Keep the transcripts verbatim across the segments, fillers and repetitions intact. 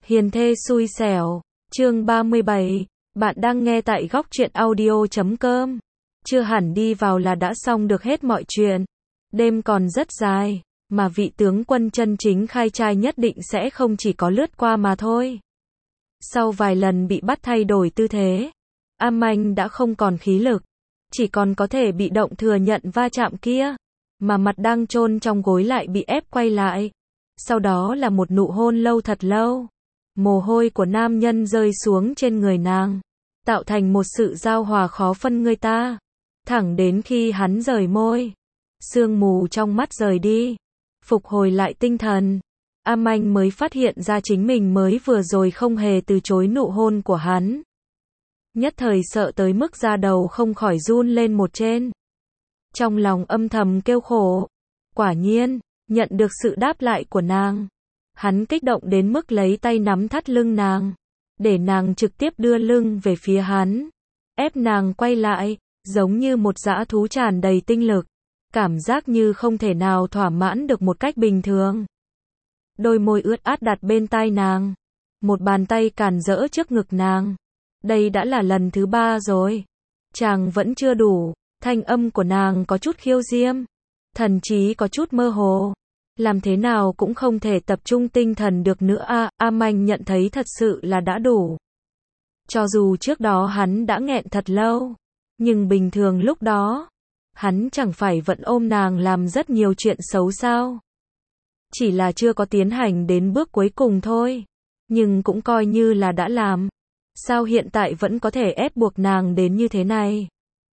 Hiền thê xui xẻo, chương ba mươi bảy, bạn đang nghe tại góc truyện audio chấm com. Chưa hẳn đi vào là đã xong được hết mọi chuyện. Đêm còn rất dài, mà vị tướng quân chân chính khai trai nhất định sẽ không chỉ có lướt qua mà thôi. Sau vài lần bị bắt thay đổi tư thế, Am Anh đã không còn khí lực, chỉ còn có thể bị động thừa nhận va chạm kia, mà mặt đang chôn trong gối lại bị ép quay lại. Sau đó là một nụ hôn lâu thật lâu. Mồ hôi của nam nhân rơi xuống trên người nàng, tạo thành một sự giao hòa khó phân người ta. Thẳng đến khi hắn rời môi, sương mù trong mắt rời đi, phục hồi lại tinh thần, Am Anh mới phát hiện ra chính mình mới vừa rồi không hề từ chối nụ hôn của hắn. Nhất thời sợ tới mức da đầu không khỏi run lên một trên. Trong lòng âm thầm kêu khổ. Quả nhiên, nhận được sự đáp lại của nàng, hắn kích động đến mức lấy tay nắm thắt lưng nàng, để nàng trực tiếp đưa lưng về phía hắn, ép nàng quay lại, giống như một dã thú tràn đầy tinh lực, cảm giác như không thể nào thỏa mãn được một cách bình thường. Đôi môi ướt át đặt bên tai nàng, một bàn tay càn rỡ trước ngực nàng. Đây đã là lần thứ ba rồi. Chàng vẫn chưa đủ, thanh âm của nàng có chút khiêu diêm, thần trí có chút mơ hồ. Làm thế nào cũng không thể tập trung tinh thần được nữa a. À, Am Anh nhận thấy thật sự là đã đủ. Cho dù trước đó hắn đã nghẹn thật lâu, nhưng bình thường lúc đó, hắn chẳng phải vẫn ôm nàng làm rất nhiều chuyện xấu sao. Chỉ là chưa có tiến hành đến bước cuối cùng thôi, nhưng cũng coi như là đã làm. Sao hiện tại vẫn có thể ép buộc nàng đến như thế này?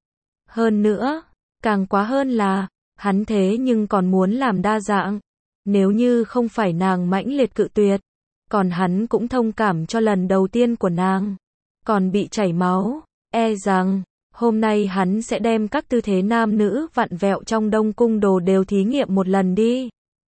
Hơn nữa, càng quá hơn là, hắn thế nhưng còn muốn làm đa dạng. Nếu như không phải nàng mãnh liệt cự tuyệt, còn hắn cũng thông cảm cho lần đầu tiên của nàng, còn bị chảy máu, e rằng, hôm nay hắn sẽ đem các tư thế nam nữ vặn vẹo trong Đông Cung đồ đều thí nghiệm một lần đi.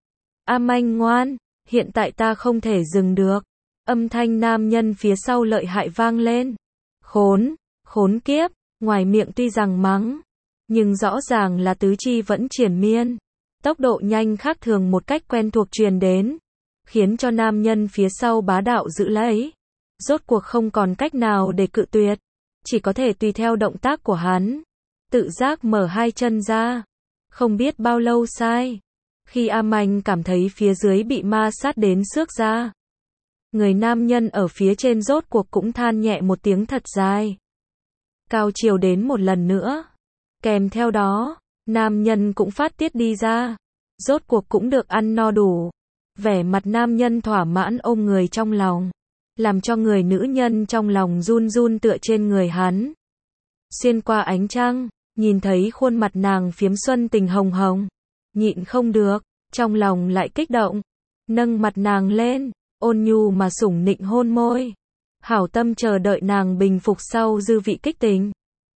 Am Anh ngoan, hiện tại ta không thể dừng được. Âm thanh nam nhân phía sau lợi hại vang lên. Khốn, khốn kiếp, ngoài miệng tuy rằng mắng, nhưng rõ ràng là tứ chi vẫn triền miên. Tốc độ nhanh khác thường một cách quen thuộc truyền đến, khiến cho nam nhân phía sau bá đạo giữ lấy. Rốt cuộc không còn cách nào để cự tuyệt, chỉ có thể tùy theo động tác của hắn, tự giác mở hai chân ra. Không biết bao lâu sai, khi Am Anh cảm thấy phía dưới bị ma sát đến xước ra, người nam nhân ở phía trên rốt cuộc cũng than nhẹ một tiếng thật dài. Cao chiều đến một lần nữa, kèm theo đó, nam nhân cũng phát tiết đi ra, rốt cuộc cũng được ăn no đủ. Vẻ mặt nam nhân thỏa mãn ôm người trong lòng, làm cho người nữ nhân trong lòng run run tựa trên người hắn. Xuyên qua ánh trăng, nhìn thấy khuôn mặt nàng phiếm xuân tình hồng hồng, nhịn không được, trong lòng lại kích động, nâng mặt nàng lên, ôn nhu mà sủng nịnh hôn môi, hảo tâm chờ đợi nàng bình phục sau dư vị kích tình.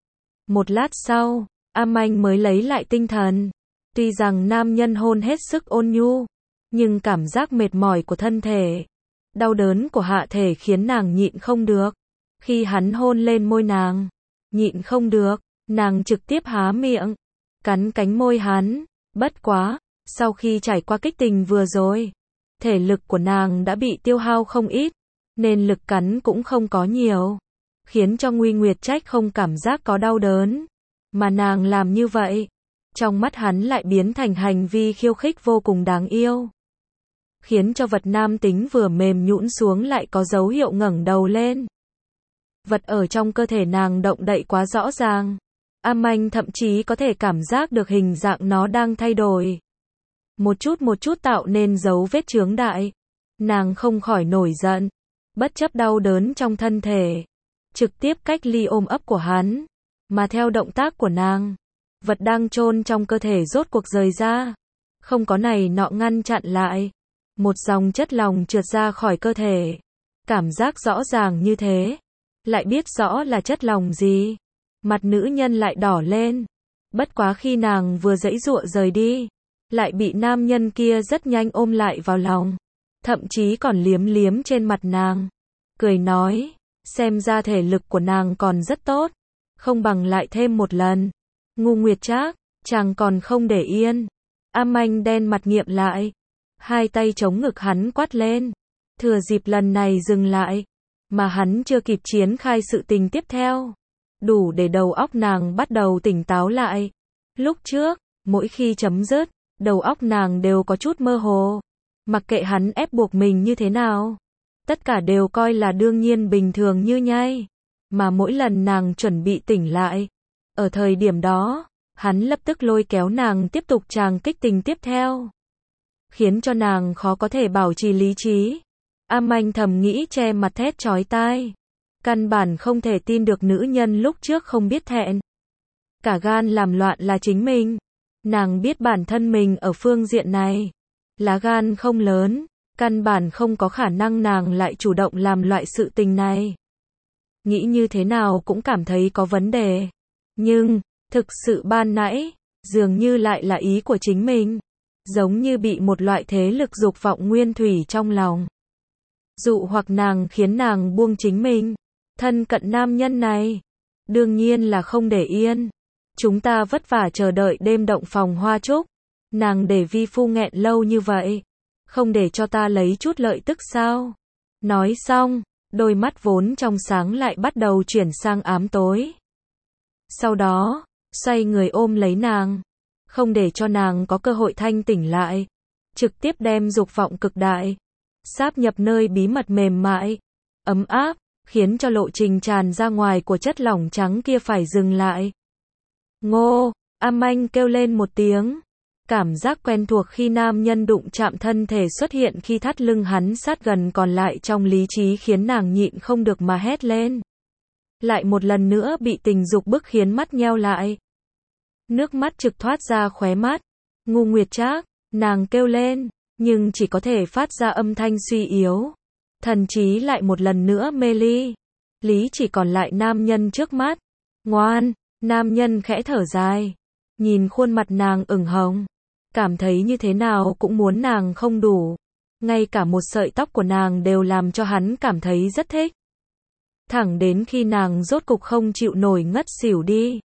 Một lát sau, Am Anh mới lấy lại tinh thần. Tuy rằng nam nhân hôn hết sức ôn nhu, nhưng cảm giác mệt mỏi của thân thể, đau đớn của hạ thể khiến nàng nhịn không được. Khi hắn hôn lên môi nàng, nhịn không được, nàng trực tiếp há miệng, cắn cánh môi hắn. Bất quá, sau khi trải qua kích tình vừa rồi, thể lực của nàng đã bị tiêu hao không ít, nên lực cắn cũng không có nhiều, khiến cho Nguy Nguyệt Trách không cảm giác có đau đớn. Mà nàng làm như vậy, trong mắt hắn lại biến thành hành vi khiêu khích vô cùng đáng yêu, khiến cho vật nam tính vừa mềm nhũn xuống lại có dấu hiệu ngẩng đầu lên. Vật ở trong cơ thể nàng động đậy quá rõ ràng, Am Anh thậm chí có thể cảm giác được hình dạng nó đang thay đổi, một chút một chút tạo nên dấu vết chướng đại. Nàng không khỏi nổi giận, bất chấp đau đớn trong thân thể, trực tiếp cách ly ôm ấp của hắn. Mà theo động tác của nàng, vật đang chôn trong cơ thể rốt cuộc rời ra, không có này nọ ngăn chặn lại, một dòng chất lỏng trượt ra khỏi cơ thể. Cảm giác rõ ràng như thế, lại biết rõ là chất lỏng gì, mặt nữ nhân lại đỏ lên. Bất quá khi nàng vừa giãy giụa rời đi, lại bị nam nhân kia rất nhanh ôm lại vào lòng, thậm chí còn liếm liếm trên mặt nàng, cười nói, xem ra thể lực của nàng còn rất tốt, không bằng lại thêm một lần. Ngu Nguyệt Trác, chàng còn không để yên. Am Anh đen mặt nghiệm lại, hai tay chống ngực hắn quát lên, thừa dịp lần này dừng lại, mà hắn chưa kịp triển khai sự tình tiếp theo, đủ để đầu óc nàng bắt đầu tỉnh táo lại. Lúc trước, mỗi khi chấm dứt, đầu óc nàng đều có chút mơ hồ, mặc kệ hắn ép buộc mình như thế nào, tất cả đều coi là đương nhiên bình thường như nhai, mà mỗi lần nàng chuẩn bị tỉnh lại, ở thời điểm đó, hắn lập tức lôi kéo nàng tiếp tục tràng kích tình tiếp theo, khiến cho nàng khó có thể bảo trì lý trí. Am Anh thầm nghĩ che mặt thét chói tai, căn bản không thể tin được nữ nhân lúc trước không biết thẹn, cả gan làm loạn là chính mình. Nàng biết bản thân mình ở phương diện này, lá gan không lớn, căn bản không có khả năng nàng lại chủ động làm loại sự tình này. Nghĩ như thế nào cũng cảm thấy có vấn đề. Nhưng, thực sự ban nãy, dường như lại là ý của chính mình. Giống như bị một loại thế lực dục vọng nguyên thủy trong lòng dụ hoặc nàng, khiến nàng buông chính mình, thân cận nam nhân này. Đương nhiên là không để yên. Chúng ta vất vả chờ đợi đêm động phòng hoa trúc, nàng để vi phu nghẹn lâu như vậy, không để cho ta lấy chút lợi tức sao? Nói xong, đôi mắt vốn trong sáng lại bắt đầu chuyển sang ám tối. Sau đó, xoay người ôm lấy nàng, không để cho nàng có cơ hội thanh tỉnh lại, trực tiếp đem dục vọng cực đại sáp nhập nơi bí mật mềm mại, ấm áp, khiến cho lộ trình tràn ra ngoài của chất lỏng trắng kia phải dừng lại. Ngô, Am Anh kêu lên một tiếng. Cảm giác quen thuộc khi nam nhân đụng chạm thân thể xuất hiện khi thắt lưng hắn sát gần còn lại trong lý trí khiến nàng nhịn không được mà hét lên. Lại một lần nữa bị tình dục bức khiến mắt nheo lại. Nước mắt trực thoát ra khóe mắt. Ngu Nguyệt Trác, nàng kêu lên, nhưng chỉ có thể phát ra âm thanh suy yếu. Thần trí lại một lần nữa mê ly. Lý chỉ còn lại nam nhân trước mắt. Ngoan, nam nhân khẽ thở dài. Nhìn khuôn mặt nàng ửng hồng. Cảm thấy như thế nào cũng muốn nàng không đủ. Ngay cả một sợi tóc của nàng đều làm cho hắn cảm thấy rất thích. Thẳng đến khi nàng rốt cục không chịu nổi ngất xỉu đi.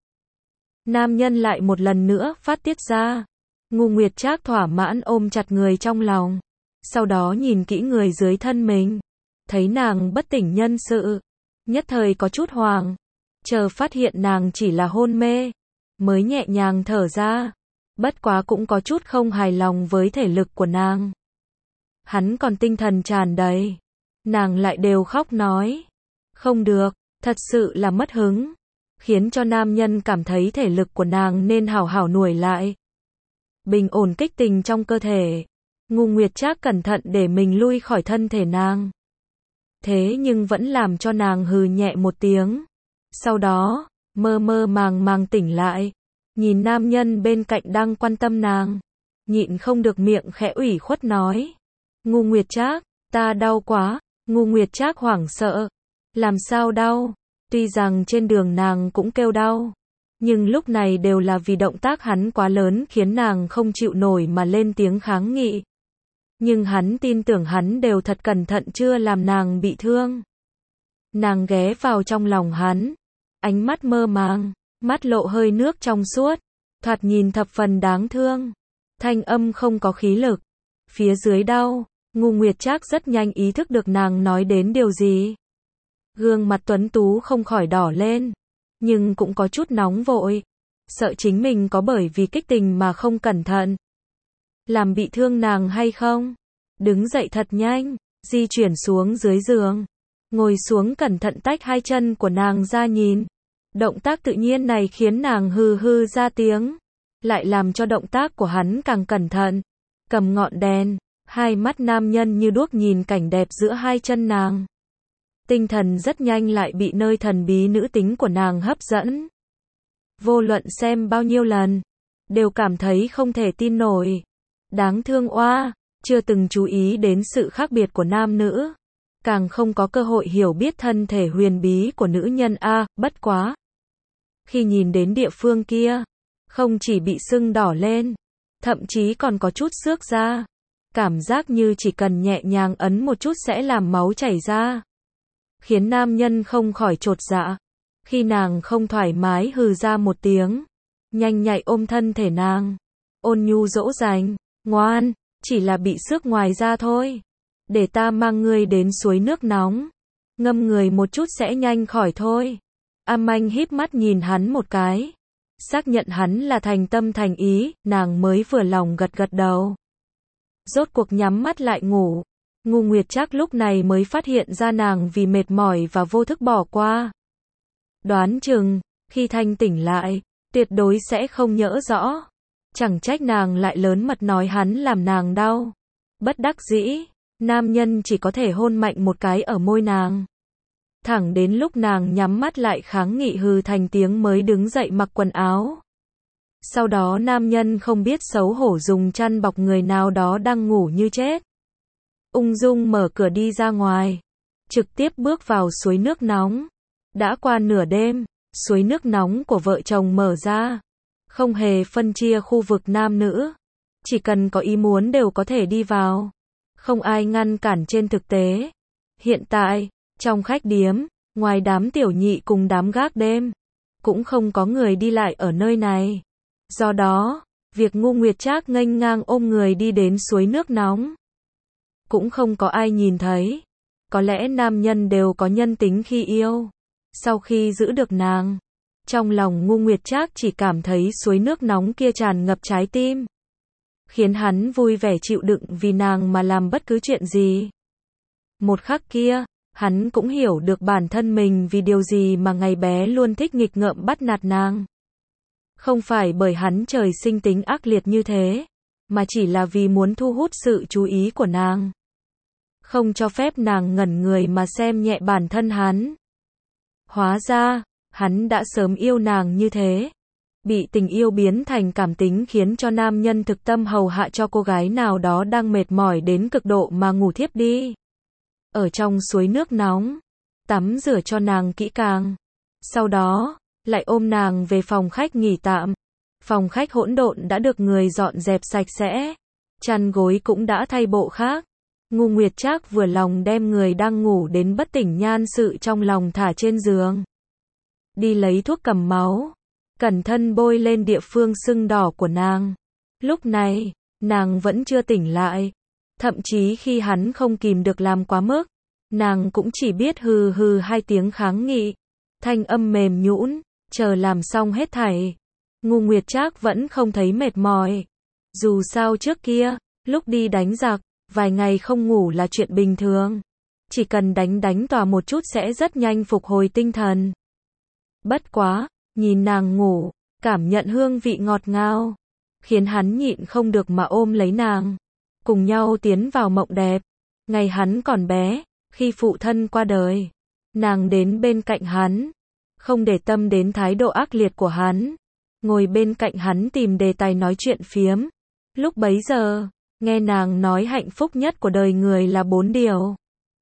Nam nhân lại một lần nữa phát tiết ra. Ngu Nguyệt Trác thỏa mãn ôm chặt người trong lòng. Sau đó nhìn kỹ người dưới thân mình. Thấy nàng bất tỉnh nhân sự. Nhất thời có chút hoảng. Chờ phát hiện nàng chỉ là hôn mê. Mới nhẹ nhàng thở ra. Bất quá cũng có chút không hài lòng với thể lực của nàng. Hắn còn tinh thần tràn đầy. Nàng lại đều khóc nói. Không được, thật sự là mất hứng. Khiến cho nam nhân cảm thấy thể lực của nàng nên hảo hảo nuôi lại. Bình ổn kích tình trong cơ thể. Ngu Nguyệt Trác cẩn thận để mình lui khỏi thân thể nàng. Thế nhưng vẫn làm cho nàng hừ nhẹ một tiếng. Sau đó, mơ mơ màng màng tỉnh lại. Nhìn nam nhân bên cạnh đang quan tâm nàng. Nhịn không được miệng khẽ ủy khuất nói. Ngu Nguyệt Trác, ta đau quá. Ngu Nguyệt Trác hoảng sợ. Làm sao đau? Tuy rằng trên đường nàng cũng kêu đau. Nhưng lúc này đều là vì động tác hắn quá lớn khiến nàng không chịu nổi mà lên tiếng kháng nghị. Nhưng hắn tin tưởng hắn đều thật cẩn thận chưa làm nàng bị thương. Nàng ghé vào trong lòng hắn. Ánh mắt mơ màng. Mắt lộ hơi nước trong suốt, thoạt nhìn thập phần đáng thương. Thanh âm không có khí lực. Phía dưới đau, Ngu Nguyệt Trác rất nhanh ý thức được nàng nói đến điều gì. Gương mặt tuấn tú không khỏi đỏ lên, nhưng cũng có chút nóng vội. Sợ chính mình có bởi vì kích tình mà không cẩn thận làm bị thương nàng hay không. Đứng dậy thật nhanh, di chuyển xuống dưới giường. Ngồi xuống cẩn thận tách hai chân của nàng ra nhìn. Động tác tự nhiên này khiến nàng hừ hừ ra tiếng. Lại làm cho động tác của hắn càng cẩn thận. Cầm ngọn đèn, hai mắt nam nhân như đuốc nhìn cảnh đẹp giữa hai chân nàng. Tinh thần rất nhanh lại bị nơi thần bí nữ tính của nàng hấp dẫn. Vô luận xem bao nhiêu lần, đều cảm thấy không thể tin nổi. Đáng thương oa, chưa từng chú ý đến sự khác biệt của nam nữ. Càng không có cơ hội hiểu biết thân thể huyền bí của nữ nhân a, bất quá. Khi nhìn đến địa phương kia, không chỉ bị sưng đỏ lên, thậm chí còn có chút xước ra. Cảm giác như chỉ cần nhẹ nhàng ấn một chút sẽ làm máu chảy ra. Khiến nam nhân không khỏi chột dạ. Khi nàng không thoải mái hừ ra một tiếng, nhanh nhạy ôm thân thể nàng, ôn nhu dỗ dành, ngoan, chỉ là bị xước ngoài da thôi. để ta mang ngươi đến suối nước nóng. Ngâm người một chút sẽ nhanh khỏi thôi. A Manh híp mắt nhìn hắn một cái. Xác nhận hắn là thành tâm thành ý, nàng mới vừa lòng gật gật đầu. Rốt cuộc nhắm mắt lại ngủ. Ngô Nguyệt Trác lúc này mới phát hiện ra nàng vì mệt mỏi và vô thức bỏ qua. Đoán chừng, khi thanh tỉnh lại, tuyệt đối sẽ không nhớ rõ. Chẳng trách nàng lại lớn mật nói hắn làm nàng đau. Bất đắc dĩ, nam nhân chỉ có thể hôn mạnh một cái ở môi nàng. Thẳng đến lúc nàng nhắm mắt lại kháng nghị hừ thành tiếng mới đứng dậy mặc quần áo. Sau đó nam nhân không biết xấu hổ dùng chăn bọc người nào đó đang ngủ như chết. Ung dung mở cửa đi ra ngoài. Trực tiếp bước vào suối nước nóng. Đã qua nửa đêm, suối nước nóng của vợ chồng mở ra. Không hề phân chia khu vực nam nữ. Chỉ cần có ý muốn đều có thể đi vào. Không ai ngăn cản trên thực tế. Hiện tại, trong khách điếm, ngoài đám tiểu nhị cùng đám gác đêm, cũng không có người đi lại ở nơi này. Do đó, việc Ngô Nguyệt Trác nghênh ngang ôm người đi đến suối nước nóng, cũng không có ai nhìn thấy. Có lẽ nam nhân đều có nhân tính khi yêu. Sau khi giữ được nàng, trong lòng Ngô Nguyệt Trác chỉ cảm thấy suối nước nóng kia tràn ngập trái tim, khiến hắn vui vẻ chịu đựng vì nàng mà làm bất cứ chuyện gì. Một khắc kia, hắn cũng hiểu được bản thân mình vì điều gì mà ngày bé luôn thích nghịch ngợm bắt nạt nàng. Không phải bởi hắn trời sinh tính ác liệt như thế, mà chỉ là vì muốn thu hút sự chú ý của nàng. Không cho phép nàng ngẩn người mà xem nhẹ bản thân hắn. Hóa ra, hắn đã sớm yêu nàng như thế. Bị tình yêu biến thành cảm tính khiến cho nam nhân thực tâm hầu hạ cho cô gái nào đó đang mệt mỏi đến cực độ mà ngủ thiếp đi. Ở trong suối nước nóng, tắm rửa cho nàng kỹ càng. Sau đó, lại ôm nàng về phòng khách nghỉ tạm. Phòng khách hỗn độn đã được người dọn dẹp sạch sẽ. Chăn gối cũng đã thay bộ khác. Ngô Nguyệt Trác vừa lòng đem người đang ngủ đến bất tỉnh nhan sự trong lòng thả trên giường. Đi lấy thuốc cầm máu, cẩn thận bôi lên địa phương sưng đỏ của nàng. Lúc này, nàng vẫn chưa tỉnh lại. Thậm chí khi hắn không kìm được làm quá mức, nàng cũng chỉ biết hừ hừ hai tiếng kháng nghị. Thanh âm mềm nhũn, chờ làm xong hết thảy. Ngô Nguyệt Trác vẫn không thấy mệt mỏi. Dù sao trước kia, lúc đi đánh giặc, vài ngày không ngủ là chuyện bình thường. Chỉ cần đánh đánh tòa một chút sẽ rất nhanh phục hồi tinh thần. Bất quá, nhìn nàng ngủ, cảm nhận hương vị ngọt ngào, khiến hắn nhịn không được mà ôm lấy nàng. Cùng nhau tiến vào mộng đẹp. Ngày hắn còn bé, khi phụ thân qua đời, nàng đến bên cạnh hắn, không để tâm đến thái độ ác liệt của hắn. Ngồi bên cạnh hắn tìm đề tài nói chuyện phiếm. Lúc bấy giờ, nghe nàng nói hạnh phúc nhất của đời người là bốn điều.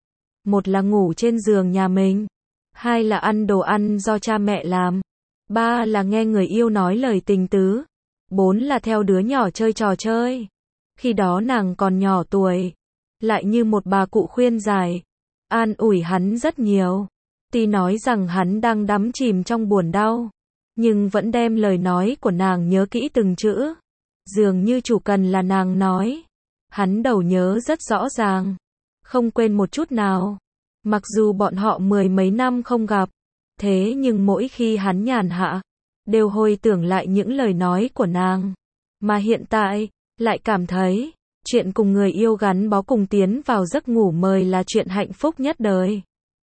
Một là ngủ trên giường nhà mình. Hai là ăn đồ ăn do cha mẹ làm. Ba là nghe người yêu nói lời tình tứ. Bốn là theo đứa nhỏ chơi trò chơi. Khi đó nàng còn nhỏ tuổi, lại như một bà cụ khuyên giải, an ủi hắn rất nhiều. Tuy nói rằng hắn đang đắm chìm trong buồn đau, nhưng vẫn đem lời nói của nàng nhớ kỹ từng chữ. Dường như chủ cần là nàng nói, hắn đầu nhớ rất rõ ràng, không quên một chút nào. Mặc dù bọn họ mười mấy năm không gặp, thế nhưng mỗi khi hắn nhàn hạ, đều hồi tưởng lại những lời nói của nàng. Mà hiện tại, lại cảm thấy, chuyện cùng người yêu gắn bó cùng tiến vào giấc ngủ mời là chuyện hạnh phúc nhất đời.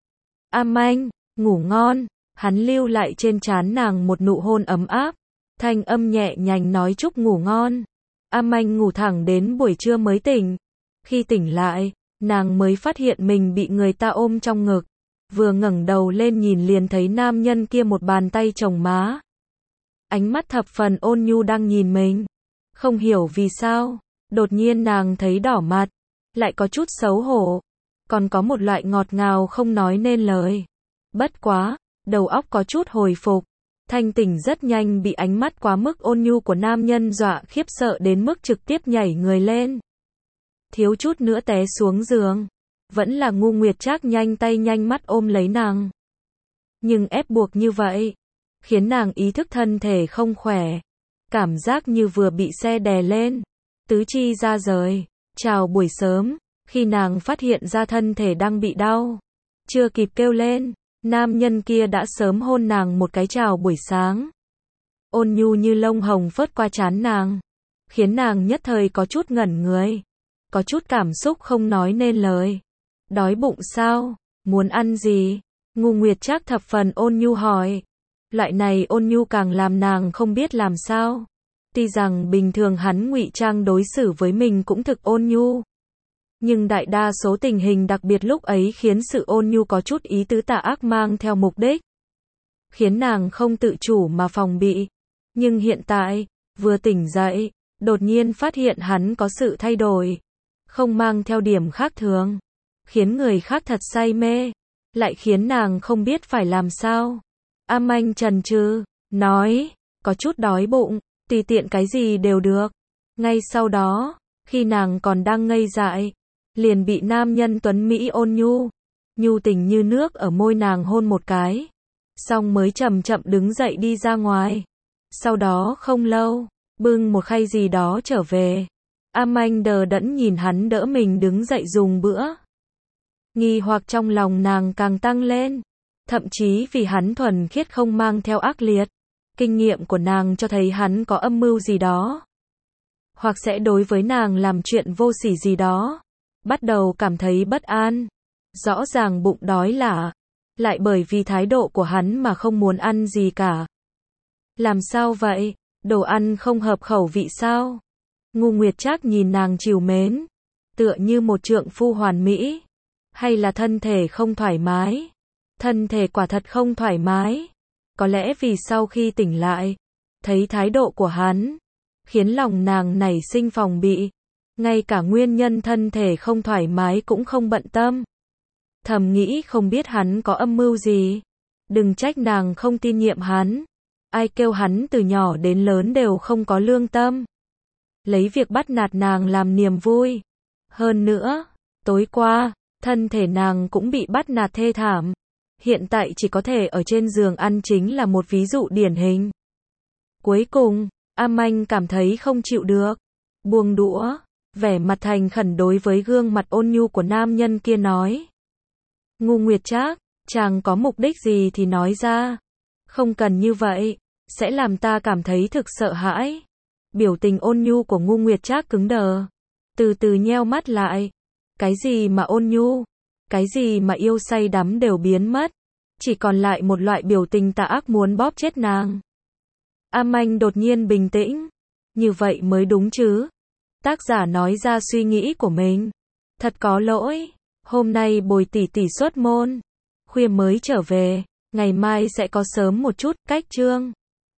A Manh, ngủ ngon. Hắn lưu lại trên trán nàng một nụ hôn ấm áp. Thanh âm nhẹ nhàng nói chúc ngủ ngon. A Manh ngủ thẳng đến buổi trưa mới tỉnh. Khi tỉnh lại, nàng mới phát hiện mình bị người ta ôm trong ngực. Vừa ngẩng đầu lên nhìn liền thấy nam nhân kia một bàn tay chồng má. Ánh mắt thập phần ôn nhu đang nhìn mình. Không hiểu vì sao, đột nhiên nàng thấy đỏ mặt, lại có chút xấu hổ, còn có một loại ngọt ngào không nói nên lời. Bất quá, đầu óc có chút hồi phục, thanh tỉnh rất nhanh bị ánh mắt quá mức ôn nhu của nam nhân dọa khiếp sợ đến mức trực tiếp nhảy người lên. Thiếu chút nữa té xuống giường, vẫn là Ngô Nguyệt Trác nhanh tay nhanh mắt ôm lấy nàng. Nhưng ép buộc như vậy, khiến nàng ý thức thân thể không khỏe, cảm giác như vừa bị xe đè lên, tứ chi ra rời. Chào buổi sớm, Khi nàng phát hiện ra thân thể đang bị đau, chưa kịp kêu lên, nam nhân kia đã sớm hôn nàng một cái chào buổi sáng. Ôn nhu như lông hồng phớt qua trán nàng, khiến nàng nhất thời có chút ngẩn người, có chút cảm xúc không nói nên lời. Đói bụng sao? Muốn ăn gì? Ngô Nguyệt Trác thập phần ôn nhu hỏi. Loại này ôn nhu càng làm nàng không biết làm sao. Tuy rằng bình thường hắn ngụy trang đối xử với mình cũng thực ôn nhu, nhưng đại đa số tình hình đặc biệt lúc ấy khiến sự ôn nhu có chút ý tứ tà ác mang theo mục đích, khiến nàng không tự chủ mà phòng bị. Nhưng hiện tại, vừa tỉnh dậy, đột nhiên phát hiện hắn có sự thay đổi, không mang theo điểm khác thường, khiến người khác thật say mê, lại khiến nàng không biết phải làm sao. A Manh chần chừ, nói, có chút đói bụng, tùy tiện cái gì đều được. Ngay sau đó, khi nàng còn đang ngây dại, liền bị nam nhân tuấn Mỹ ôn nhu, nhu tình như nước ở môi nàng hôn một cái, xong mới chậm chậm đứng dậy đi ra ngoài. Sau đó không lâu, bưng một khay gì đó trở về. A Manh đờ đẫn nhìn hắn đỡ mình đứng dậy dùng bữa. Nghi hoặc trong lòng nàng càng tăng lên, thậm chí vì hắn thuần khiết không mang theo ác liệt. Kinh nghiệm của nàng cho thấy hắn có âm mưu gì đó, hoặc sẽ đối với nàng làm chuyện vô sỉ gì đó. Bắt đầu cảm thấy bất an. Rõ ràng bụng đói lả, lại bởi vì thái độ của hắn mà không muốn ăn gì cả. Làm sao vậy? Đồ ăn không hợp khẩu vị sao? Ngô Nguyệt Trác nhìn nàng trìu mến, tựa như một trượng phu hoàn mỹ. Hay là thân thể không thoải mái? Thân thể quả thật không thoải mái. Có lẽ vì sau khi tỉnh lại, thấy thái độ của hắn, khiến lòng nàng nảy sinh phòng bị. Ngay cả nguyên nhân thân thể không thoải mái cũng không bận tâm. Thầm nghĩ không biết hắn có âm mưu gì. Đừng trách nàng không tin nhiệm hắn. Ai kêu hắn từ nhỏ đến lớn đều không có lương tâm, lấy việc bắt nạt nàng làm niềm vui. Hơn nữa, tối qua, thân thể nàng cũng bị bắt nạt thê thảm. Hiện tại chỉ có thể ở trên giường ăn chính là một ví dụ điển hình. Cuối cùng, A Manh cảm thấy không chịu được, buông đũa, vẻ mặt thành khẩn đối với gương mặt ôn nhu của nam nhân kia nói. Ngô Nguyệt Trác, chàng có mục đích gì thì nói ra. Không cần như vậy, sẽ làm ta cảm thấy thực sợ hãi. Biểu tình ôn nhu của Ngô Nguyệt Trác cứng đờ, từ từ nheo mắt lại. Cái gì mà ôn nhu, cái gì mà yêu say đắm đều biến mất, chỉ còn lại một loại biểu tình tà ác muốn bóp chết nàng. A Manh đột nhiên bình tĩnh, như vậy mới đúng chứ. Tác giả nói ra suy nghĩ của mình. Thật có lỗi, hôm nay bồi tỷ tỷ xuất môn, khuya mới trở về, ngày mai sẽ có sớm một chút, cách chương.